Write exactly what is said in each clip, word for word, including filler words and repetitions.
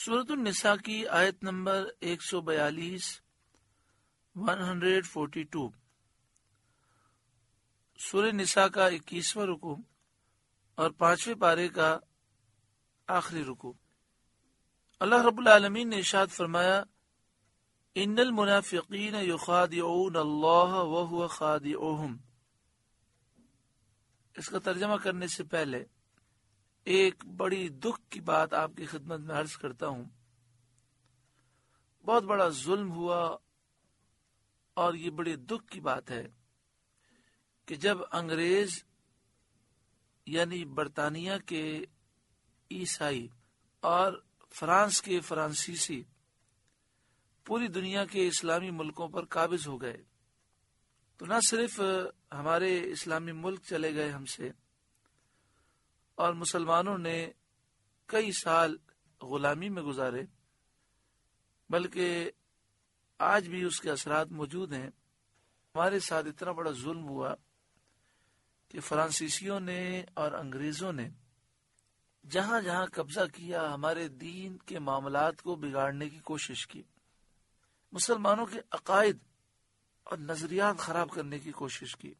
سورۃ النساء کی آیت نمبر ایک سو بیالیس ون ہنڈریڈ فورٹی ٹو سورہ نساء کا اکیسواں رکوع اور پانچویں پارے کا آخری رکوع۔ اللہ رب العالمین نے ارشاد فرمایا، ان المنافقین یخادعون اللہ وہو خادعوہم۔ اس کا ترجمہ کرنے سے پہلے ایک بڑی دکھ کی بات آپ کی خدمت میں عرض کرتا ہوں۔ بہت بڑا ظلم ہوا اور یہ بڑی دکھ کی بات ہے کہ جب انگریز یعنی برطانیہ کے عیسائی اور فرانس کے فرانسیسی پوری دنیا کے اسلامی ملکوں پر قابض ہو گئے، تو نہ صرف ہمارے اسلامی ملک چلے گئے ہم سے، اور مسلمانوں نے کئی سال غلامی میں گزارے، بلکہ آج بھی اس کے اثرات موجود ہیں۔ ہمارے ساتھ اتنا بڑا ظلم ہوا کہ فرانسیسیوں نے اور انگریزوں نے جہاں جہاں قبضہ کیا ہمارے دین کے معاملات کو بگاڑنے کی کوشش کی، مسلمانوں کے عقائد اور نظریات خراب کرنے کی کوشش کی۔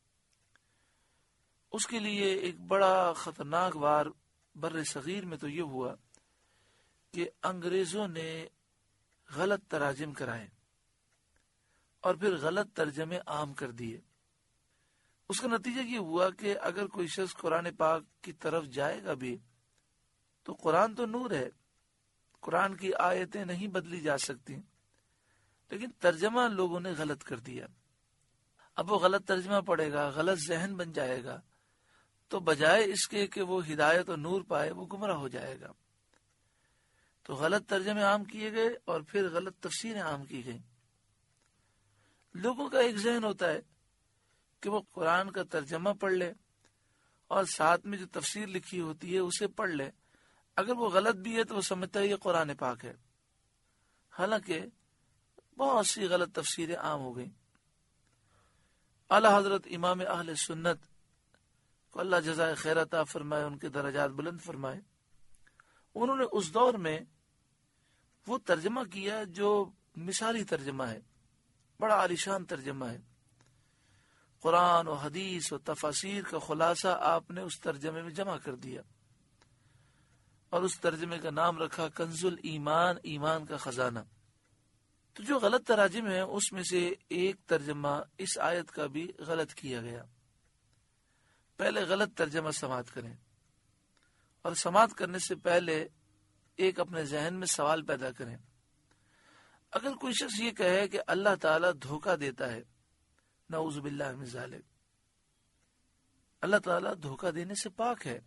اس کے لیے ایک بڑا خطرناک وار بر صغیر میں تو یہ ہوا کہ انگریزوں نے غلط تراجم کرائے اور پھر غلط ترجمے عام کر دیے۔ اس کا نتیجہ یہ ہوا کہ اگر کوئی شخص قرآن پاک کی طرف جائے گا بھی تو قرآن تو نور ہے، قرآن کی آیتیں نہیں بدلی جا سکتی، لیکن ترجمہ لوگوں نے غلط کر دیا۔ اب وہ غلط ترجمہ پڑے گا، غلط ذہن بن جائے گا، تو بجائے اس کے کہ وہ ہدایت اور نور پائے وہ گمراہ ہو جائے گا۔ تو غلط ترجمے عام کیے گئے اور پھر غلط تفسیریں عام کی گئیں۔ لوگوں کا ایک ذہن ہوتا ہے کہ وہ قرآن کا ترجمہ پڑھ لے اور ساتھ میں جو تفسیر لکھی ہوتی ہے اسے پڑھ لے، اگر وہ غلط بھی ہے تو وہ سمجھتا ہے یہ قرآن پاک ہے، حالانکہ بہت سی غلط تفسیریں عام ہو گئیں۔ اعلیٰ حضرت امام اہل سنت کو اللہ جزائے خیر عطا فرمائے، ان کے درجات بلند فرمائے، انہوں نے اس دور میں وہ ترجمہ کیا جو مثالی ترجمہ ہے، بڑا عالیشان ترجمہ ہے۔ قرآن و حدیث و تفاسیر کا خلاصہ آپ نے اس ترجمے میں جمع کر دیا اور اس ترجمے کا نام رکھا کنز الایمان، ایمان کا خزانہ۔ تو جو غلط تراجم ہیں اس میں سے ایک ترجمہ اس آیت کا بھی غلط کیا گیا۔ پہلے غلط ترجمہ سماعت کریں، اور سماعت کرنے سے پہلے ایک اپنے ذہن میں سوال پیدا کریں۔ اگر کوئی شخص یہ کہے کہ اللہ تعالیٰ دھوکہ دیتا ہے، نعوذ باللہ من ذالک، اللہ تعالیٰ دھوکہ دینے سے پاک ہے۔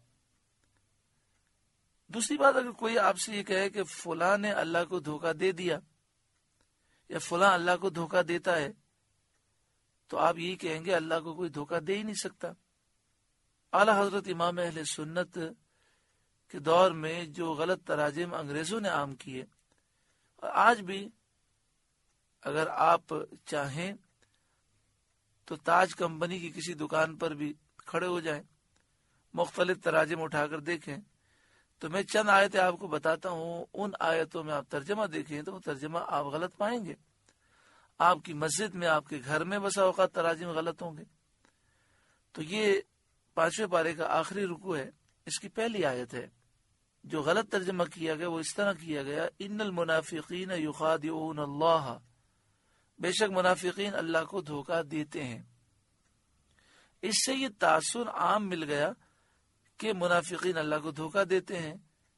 دوسری بات، اگر کوئی آپ سے یہ کہے کہ فلاں نے اللہ کو دھوکہ دے دیا یا فلاں اللہ کو دھوکہ دیتا ہے، تو آپ یہی کہیں گے اللہ کو کوئی دھوکہ دے ہی نہیں سکتا۔ اعلیٰ حضرت امام اہل سنت کے دور میں جو غلط تراجم انگریزوں نے عام کیے، اور آج بھی اگر آپ چاہیں تو تاج کمپنی کی کسی دکان پر بھی کھڑے ہو جائیں، مختلف تراجم اٹھا کر دیکھیں، تو میں چند آیتیں آپ کو بتاتا ہوں، ان آیتوں میں آپ ترجمہ دیکھیں تو وہ ترجمہ آپ غلط پائیں گے۔ آپ کی مسجد میں، آپ کے گھر میں بسا اوقات تراجم غلط ہوں گے۔ تو یہ پانچویں پارے کا آخری رکوع ہے، اس کی پہلی آیت ہے۔ جو غلط ترجمہ کیا گیا وہ اس طرح کیا گیا، ان المنافقین یخادعون اللہ، بے شک منافقین اللہ کو دھوکہ دیتے ہیں۔ اس سے یہ تاثر عام مل گیا کہ منافقین اللہ کو دھوکہ دیتے ہیں۔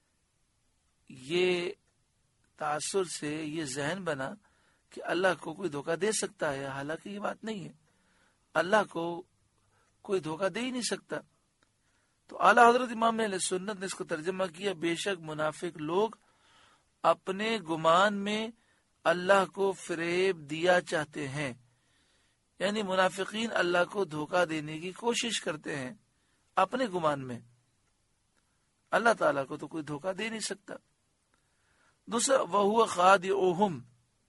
یہ تاثر سے یہ ذہن بنا کہ اللہ کو کوئی دھوکہ دے سکتا ہے، حالانکہ یہ بات نہیں ہے، اللہ کو کوئی دھوکہ دے ہی نہیں سکتا۔ تو اعلیٰ حضرت امام اہل سنت نے اس کو ترجمہ کیا، بے شک منافق لوگ اپنے گمان میں اللہ کو فریب دیا چاہتے ہیں، یعنی منافقین اللہ کو دھوکہ دینے کی کوشش کرتے ہیں اپنے گمان میں، اللہ تعالیٰ کو تو کوئی دھوکہ دے نہیں سکتا۔ دوسرا، وَهُوَ خَادِعُهُمْ،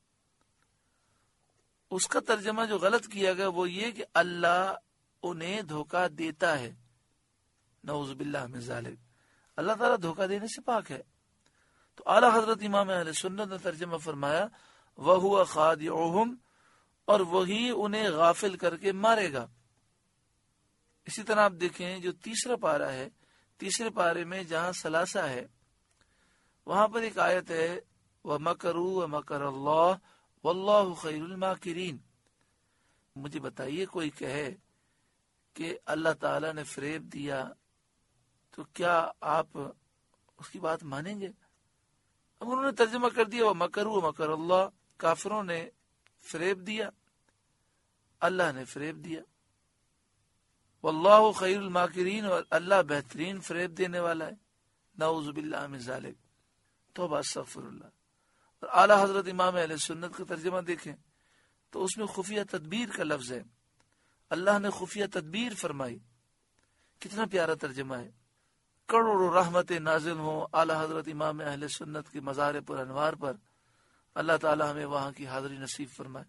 اس کا ترجمہ جو غلط کیا گیا وہ یہ کہ اللہ انہیں دھوکہ دیتا ہے، نعوذ باللہ من ذالک، اللہ تعالیٰ دھوکہ دینے سے پاک ہے۔ تو اعلیٰ حضرت امام اہل سنت نے ترجمہ فرمایا وَهُوَ خَادِعُهُمْ، اور وہی انہیں غافل کر کے مارے گا۔ اسی طرح آپ دیکھیں جو تیسرا پارہ ہے، تیسرے پارے میں جہاں ثلاثہ ہے وہاں پر ایک آیت ہے وَمَكَرُوا وَمَكَرَ اللَّهُ وَاللَّهُ خَيْرُ الْمَاكِرِينَ۔ مجھے بتائیے کوئی کہے کہ اللہ تعالیٰ نے فریب دیا تو کیا آپ اس کی بات مانیں گے؟ اب انہوں نے ترجمہ کر دیا وَمَكَرُوا وَمَكَرَ اللَّهُ، کافروں نے فریب دیا، اللہ نے فریب دیا، واللہ خیر الماکرین، اور اللہ بہترین فریب دینے والا ہے، نعوذ باللہ من ذالک، توبہ استغفر اللہ۔ اور اعلیٰ حضرت امام اہل سنت کا ترجمہ دیکھیں تو اس میں خفیہ تدبیر کا لفظ ہے، اللہ نے خفیہ تدبیر فرمائی، کتنا پیارا ترجمہ ہے۔ کروڑوں رحمتیں نازل ہوں اعلیٰ حضرت امام اہل سنت کی مزار پر انوار پر، اللہ تعالی ہمیں وہاں کی حاضری نصیب فرمائے۔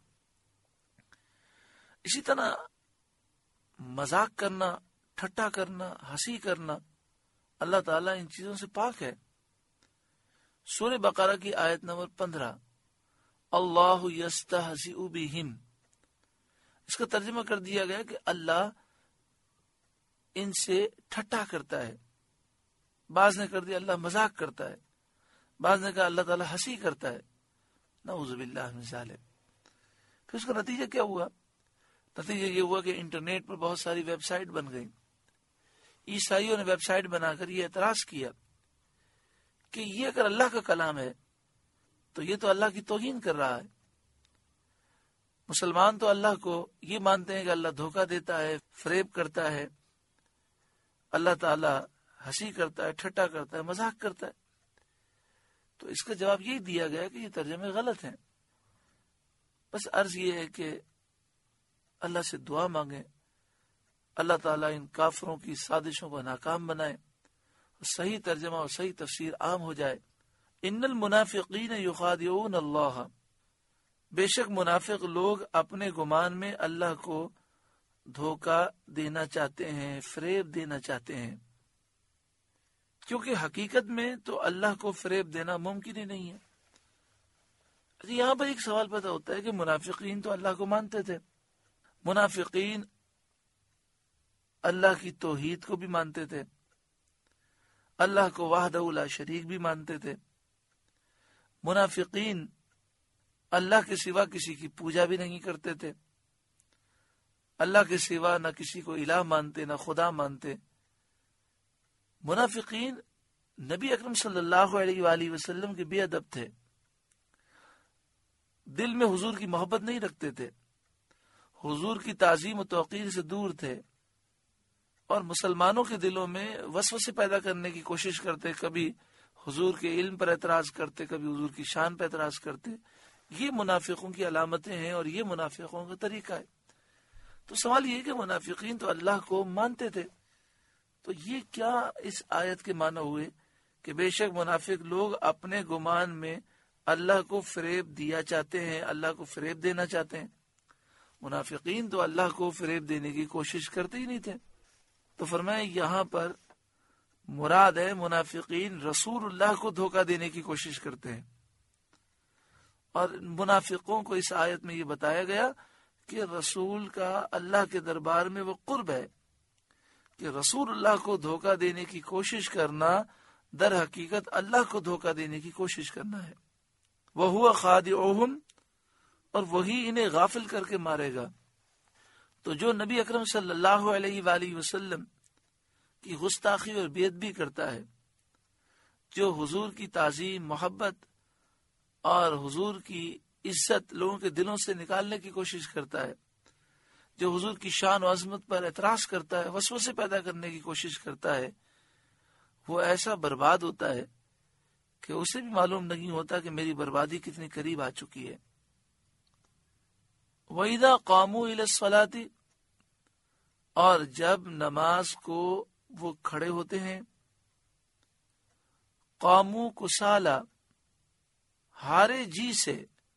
اسی طرح مذاق کرنا، ٹھٹا کرنا، ہنسی کرنا، اللہ تعالیٰ ان چیزوں سے پاک ہے۔ سورہ بقرہ کی آیت نمبر پندرہ، اللہ یستہزئ بہم، اس کا ترجمہ کر دیا گیا کہ اللہ ان سے ٹھٹا کرتا ہے، بعض نے کر دیا اللہ مذاق کرتا ہے، بعض نے کہا اللہ تعالیٰ ہنسی کرتا ہے، نعوذ باللہ من ذالک۔ پھر اس کا نتیجہ کیا ہوا؟ نتیجہ یہ ہوا کہ انٹرنیٹ پر بہت ساری ویب سائٹ بن گئی۔ عیسائیوں نے ویب سائٹ بنا کر یہ اعتراض کیا کہ یہ اگر اللہ کا کلام ہے تو یہ تو اللہ کی توہین کر رہا ہے۔ مسلمان تو اللہ کو یہ مانتے ہیں کہ اللہ دھوکہ دیتا ہے، فریب کرتا ہے، اللہ تعالی ہنسی کرتا ہے، ٹھٹا کرتا ہے، مذاق کرتا ہے۔ تو اس کا جواب یہی دیا گیا کہ یہ ترجمے غلط ہیں۔ بس عرض یہ ہے کہ اللہ سے دعا مانگیں، اللہ تعالیٰ ان کافروں کی سازشوں کو ناکام بنائے، صحیح ترجمہ اور صحیح تفسیر عام ہو جائے۔ ان المنافقین یخادعون اللہ، بے شک منافق لوگ اپنے گمان میں اللہ کو دھوکہ دینا چاہتے ہیں، فریب دینا چاہتے ہیں، کیونکہ حقیقت میں تو اللہ کو فریب دینا ممکن ہی نہیں ہے۔ یہاں پر ایک سوال پیدا ہوتا ہے کہ منافقین تو اللہ کو مانتے تھے، منافقین اللہ کی توحید کو بھی مانتے تھے، اللہ کو وحدہ لا شریک بھی مانتے تھے، منافقین اللہ کے سوا کسی کی پوجا بھی نہیں کرتے تھے، اللہ کے سوا نہ کسی کو الہ مانتے نہ خدا مانتے۔ منافقین نبی اکرم صلی اللہ علیہ وآلہ وسلم کے بے ادب تھے، دل میں حضور کی محبت نہیں رکھتے تھے، حضور کی تعظیم و توقیر سے دور تھے، اور مسلمانوں کے دلوں میں وسوسے پیدا کرنے کی کوشش کرتے، کبھی حضور کے علم پر اعتراض کرتے، کبھی حضور کی شان پر اعتراض کرتے۔ یہ منافقوں کی علامتیں ہیں اور یہ منافقوں کا طریقہ ہے۔ تو سوال یہ ہے کہ منافقین تو اللہ کو مانتے تھے، تو یہ کیا اس آیت کے معنی ہوئے کہ بے شک منافق لوگ اپنے گمان میں اللہ کو فریب دیا چاہتے ہیں، اللہ کو فریب دینا چاہتے ہیں؟ منافقین تو اللہ کو فریب دینے کی کوشش کرتے ہی نہیں تھے۔ تو فرمایا یہاں پر مراد ہے منافقین رسول اللہ کو دھوکہ دینے کی کوشش کرتے ہیں، اور منافقوں کو اس آیت میں یہ بتایا گیا کہ رسول کا اللہ کے دربار میں وہ قرب ہے کہ رسول اللہ کو دھوکہ دینے کی کوشش کرنا در حقیقت اللہ کو دھوکہ دینے کی کوشش کرنا ہے۔ وَهُوَ خَادِعُهُمْ، اور وہی انہیں غافل کر کے مارے گا۔ تو جو نبی اکرم صلی اللہ علیہ وآلہ وسلم کی گستاخی اور بے ادبی کرتا ہے، جو حضور کی تعظیم، محبت اور حضور کی عزت لوگوں کے دلوں سے نکالنے کی کوشش کرتا ہے، جو حضور کی شان و عظمت پر اعتراض کرتا ہے، وسوسے پیدا کرنے کی کوشش کرتا ہے، وہ ایسا برباد ہوتا ہے کہ اسے بھی معلوم نہیں ہوتا کہ میری بربادی کتنی قریب آ چکی ہے۔ وَإِذَا قَامُوا إِلَى الصَّلَاةِ، اور جب نماز کو وہ کھڑے ہوتے ہیں، قاموا کسالى، ہارے جی سے،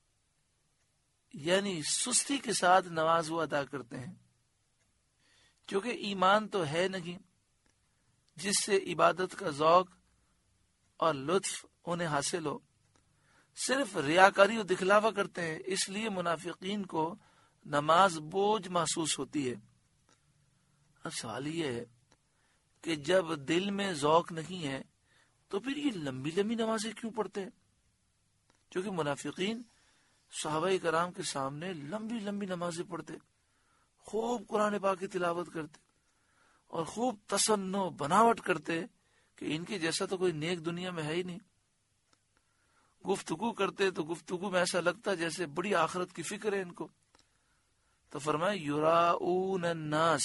یعنی سستی کے ساتھ نماز وہ ادا کرتے ہیں، کیونکہ ایمان تو ہے نہیں جس سے عبادت کا ذوق اور لطف انہیں حاصل ہو، صرف ریاکاری و دکھلاوا کرتے ہیں، اس لیے منافقین کو نماز بوجھ محسوس ہوتی ہے۔ اب سوال یہ ہے کہ جب دل میں ذوق نہیں ہے تو پھر یہ لمبی لمبی نمازیں کیوں پڑھتے ہیں؟ کیونکہ منافقین صحابہ کرام کے سامنے لمبی لمبی نمازیں پڑھتے، خوب قرآن پاک کی تلاوت کرتے اور خوب تصنع بناوٹ کرتے کہ ان کے جیسا تو کوئی نیک دنیا میں ہے ہی نہیں۔ گفتگو کرتے تو گفتگو میں ایسا لگتا جیسے بڑی آخرت کی فکر ہے ان کو۔ تو فرمائے یراؤن الناس،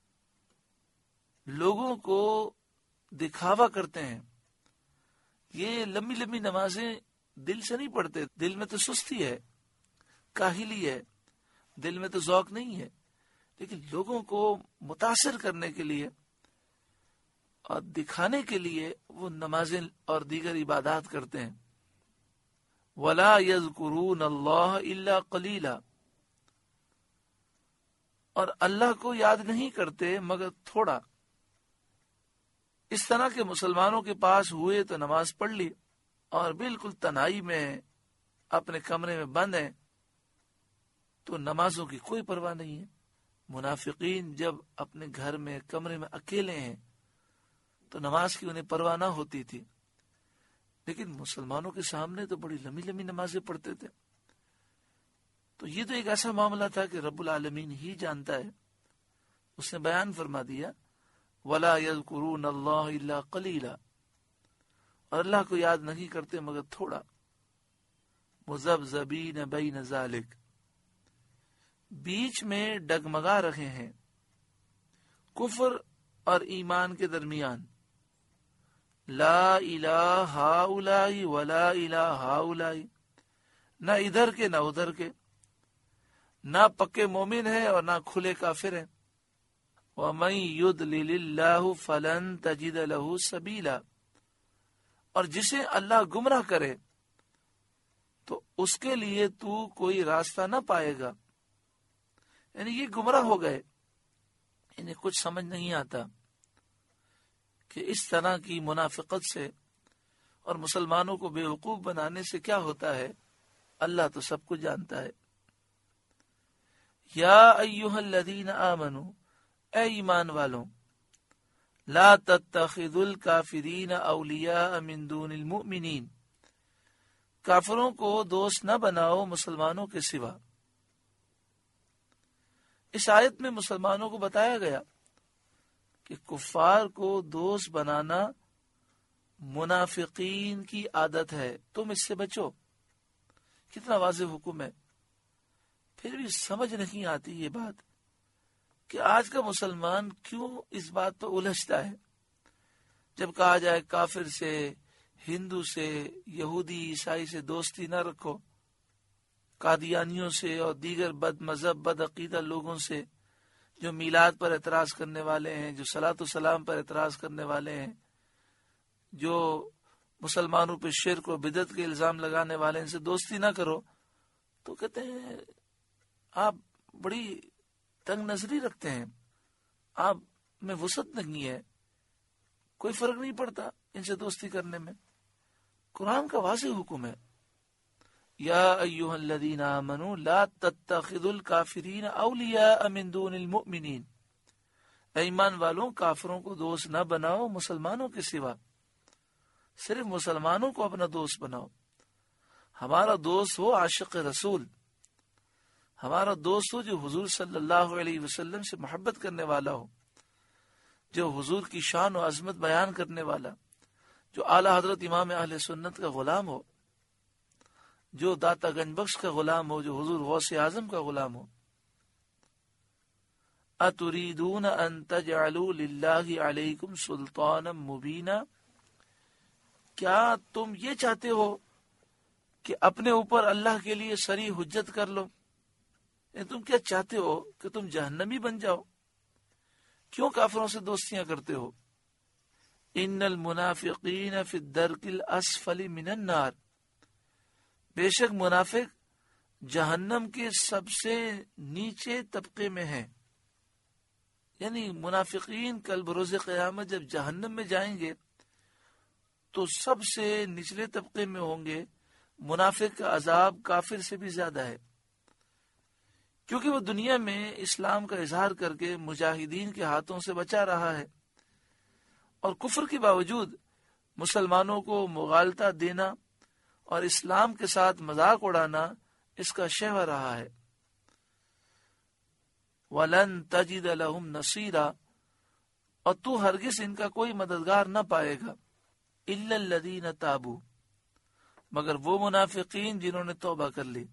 لوگوں کو دکھاوا کرتے ہیں۔ یہ لمبی لمبی نمازیں دل سے نہیں پڑھتے، دل میں تو سستی ہے، کاہلی ہے، دل میں تو ذوق نہیں ہے، لیکن لوگوں کو متاثر کرنے کے لیے اور دکھانے کے لیے وہ نمازیں اور دیگر عبادات کرتے ہیں۔ وَلَا يَذْكُرُونَ اللَّهَ إِلَّا قَلِيلًا، اور اللہ کو یاد نہیں کرتے مگر تھوڑا۔ اس طرح کے مسلمانوں کے پاس ہوئے تو نماز پڑھ لی اور بالکل تنہائی میں اپنے کمرے میں بند ہیں تو نمازوں کی کوئی پرواہ نہیں ہے۔ منافقین جب اپنے گھر میں کمرے میں اکیلے ہیں تو نماز کی انہیں پرواہ نہ ہوتی تھی، لیکن مسلمانوں کے سامنے تو بڑی لمبی لمبی نمازیں پڑھتے تھے۔ تو یہ تو ایک ایسا معاملہ تھا کہ رب العالمین ہی جانتا ہے۔ اس نے بیان فرما دیا وَلَا يَذْكُرُونَ اللَّهَ إِلَّا قَلِيلًا، اور اللہ کو یاد نہیں کرتے مگر تھوڑا۔ مُذَبْذَبِينَ بَيْنَ ذَلِكَ، بیچ میں ڈگمگا رہے ہیں کفر اور ایمان کے درمیان۔ لا الہ ہؤلاء ولا الہ ہؤلاء، نہ ادھر کے نہ ادھر کے، نہ پکے مومن ہے اور نہ کھلے کافر ہیں۔ وَمَن يُضْلِلِ اللَّهُ فَلَن تَجِدَ لَهُ سَبِيلًا، اور جسے اللہ گمراہ کرے تو اس کے لیے تو کوئی راستہ نہ پائے گا۔ یعنی یہ گمراہ ہو گئے، انہیں کچھ سمجھ نہیں آتا کہ اس طرح کی منافقت سے اور مسلمانوں کو بے وقوف بنانے سے کیا ہوتا ہے۔ اللہ تو سب کچھ جانتا ہے۔ یا ایھا الذین آمنوا، اے ایمان والوں، لا تتخذوا الکافرین اولیاء من دون المؤمنین، کافروں کو دوست نہ بناؤ مسلمانوں کے سوا۔ اس آیت میں مسلمانوں کو بتایا گیا کہ کفار کو دوست بنانا منافقین کی عادت ہے، تم اس سے بچو۔ کتنا واضح حکم ہے، پھر بھی سمجھ نہیں آتی یہ بات کہ آج کا مسلمان کیوں اس بات پہ الجھتا ہے۔ جب کہا جائے کافر سے، ہندو سے، یہودی عیسائی سے دوستی نہ رکھو، قادیانیوں سے اور دیگر بد مذہب بد عقیدہ لوگوں سے جو میلاد پر اعتراض کرنے والے ہیں، جو صلاۃ و سلام پر اعتراض کرنے والے ہیں، جو مسلمانوں پہ شرک و بدعت کے الزام لگانے والے ہیں، ان سے دوستی نہ کرو، تو کہتے ہیں آپ بڑی تنگ نظری رکھتے ہیں، آپ میں وسعت نہیں ہے، کوئی فرق نہیں پڑتا ان سے دوستی کرنے میں۔ قرآن کا واضح حکم ہے یا ایھا الذین آمنوا لا تتخذوا الکافرین اولیاء من دون المؤمنین، اے ایمان والوں کافروں کو دوست نہ بناؤ مسلمانوں کے سوا، صرف مسلمانوں کو اپنا دوست بناؤ۔ ہمارا دوست ہو عاشق رسول، ہمارا دوست ہو جو حضور صلی اللہ علیہ وسلم سے محبت کرنے والا ہو، جو حضور کی شان و عظمت بیان کرنے والا، جو اعلیٰ حضرت امام اہل سنت کا غلام ہو، جو داتا گنج بخش کا غلام ہو، جو حضور غوث اعظم کا غلام ہو۔ اتریدون ان تجعلوا للہ علیکم سلطانا مبینا، کیا تم یہ چاہتے ہو کہ اپنے اوپر اللہ کے لیے سری حجت کر لو؟ یعنی تم کیا چاہتے ہو کہ تم جہنمی بن جاؤ؟ کیوں کافروں سے دوستیاں کرتے ہو؟ ان المنافقین فی الدرک الاسفل من النار، بے شک منافق جہنم کے سب سے نیچے طبقے میں ہیں۔ یعنی منافقین کل بروز قیامت جب جہنم میں جائیں گے تو سب سے نچلے طبقے میں ہوں گے منافق کا عذاب کافر سے بھی زیادہ ہے، کیونکہ وہ دنیا میں اسلام کا اظہار کر کے مجاہدین کے ہاتھوں سے بچا رہا ہے، اور کفر کے باوجود مسلمانوں کو مغالطہ دینا اور اسلام کے ساتھ مذاق اڑانا اس کا شہوہ رہا ہے۔ وَلَن تَجِدَ لَهُمْ نَصِيرًا، اور تو ہرگز ان کا کوئی مددگار نہ پائے گا، إِلَّا الَّذِينَ تَابُوا، مگر وہ منافقین جنہوں نے توبہ کر لی،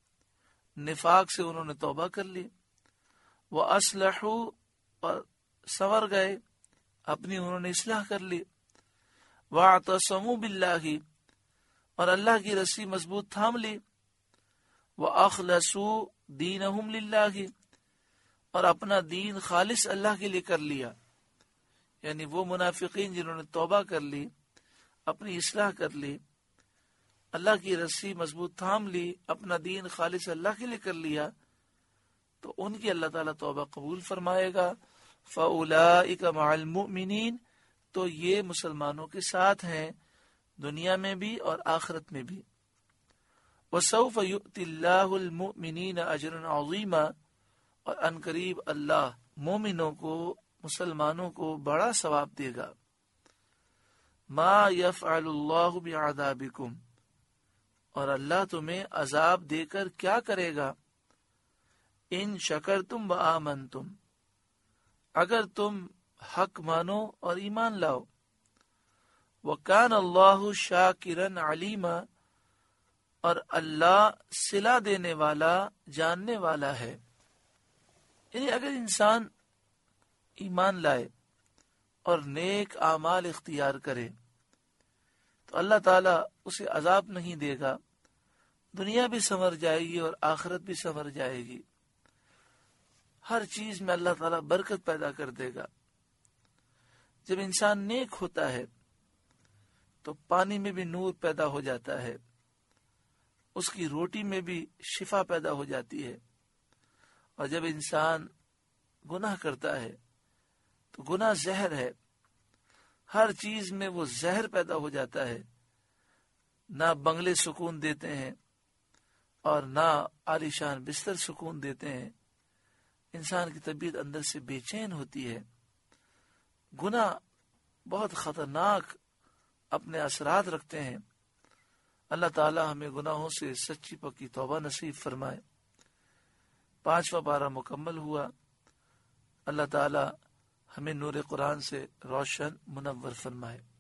نفاق سے انہوں نے توبہ کر لی، وَأَصْلَحُوا، اور سنور گئے، اپنی انہوں نے اصلاح کر لی، وَاعْتَصَمُوا بِاللَّهِ، اور اللہ کی رسی مضبوط تھام لی، وَأَخْلَصُوا دِينَهُمْ لِلَّهِ، اور اپنا دین خالص اللہ کے لیے کر لیا۔ یعنی وہ منافقین جنہوں نے توبہ کر لی، اپنی اصلاح کر لی، اللہ کی رسی مضبوط تھام لی، اپنا دین خالص اللہ کے لیے کر لیا، تو ان کی اللہ تعالیٰ توبہ قبول فرمائے گا۔ فَأُولَئِكَ مَعَ الْمُؤْمِنِينَ، تو یہ مسلمانوں کے ساتھ ہیں دنیا میں بھی اور آخرت میں بھی۔ وَسَوْفَ يُؤْتِ اللَّهُ الْمُؤْمِنِينَ أَجْرًا عَظِيمًا، اور ان قریب اللہ مومنوں کو، مسلمانوں کو بڑا ثواب دے گا۔ ما يفعل اللہ بعذابکم، اور اللہ تمہیں عذاب دے کر کیا کرے گا، ان شکرتم و آمنتم، اگر تم حق مانو اور ایمان لاؤ، وکان اللہ شاکرا علیما، اور اللہ صلہ دینے والا، جاننے والا ہے۔ یعنی اگر انسان ایمان لائے اور نیک اعمال اختیار کرے تو اللہ تعالیٰ اسے عذاب نہیں دے گا، دنیا بھی سنور جائے گی اور آخرت بھی سنور جائے گی، ہر چیز میں اللہ تعالیٰ برکت پیدا کر دے گا۔ جب انسان نیک ہوتا ہے تو پانی میں بھی نور پیدا ہو جاتا ہے، اس کی روٹی میں بھی شفا پیدا ہو جاتی ہے، اور جب انسان گناہ کرتا ہے تو گناہ زہر ہے، ہر چیز میں وہ زہر پیدا ہو جاتا ہے، نہ بنگلے سکون دیتے ہیں اور نہ عالیشان بستر سکون دیتے ہیں، انسان کی طبیعت اندر سے بے چین ہوتی ہے۔ گناہ بہت خطرناک اپنے اثرات رکھتے ہیں۔ اللہ تعالی ہمیں گناہوں سے سچی پکی توبہ نصیب فرمائے۔ پانچواں پارہ مکمل ہوا۔ اللہ تعالی ہمیں نور قرآن سے روشن منور فرمائے۔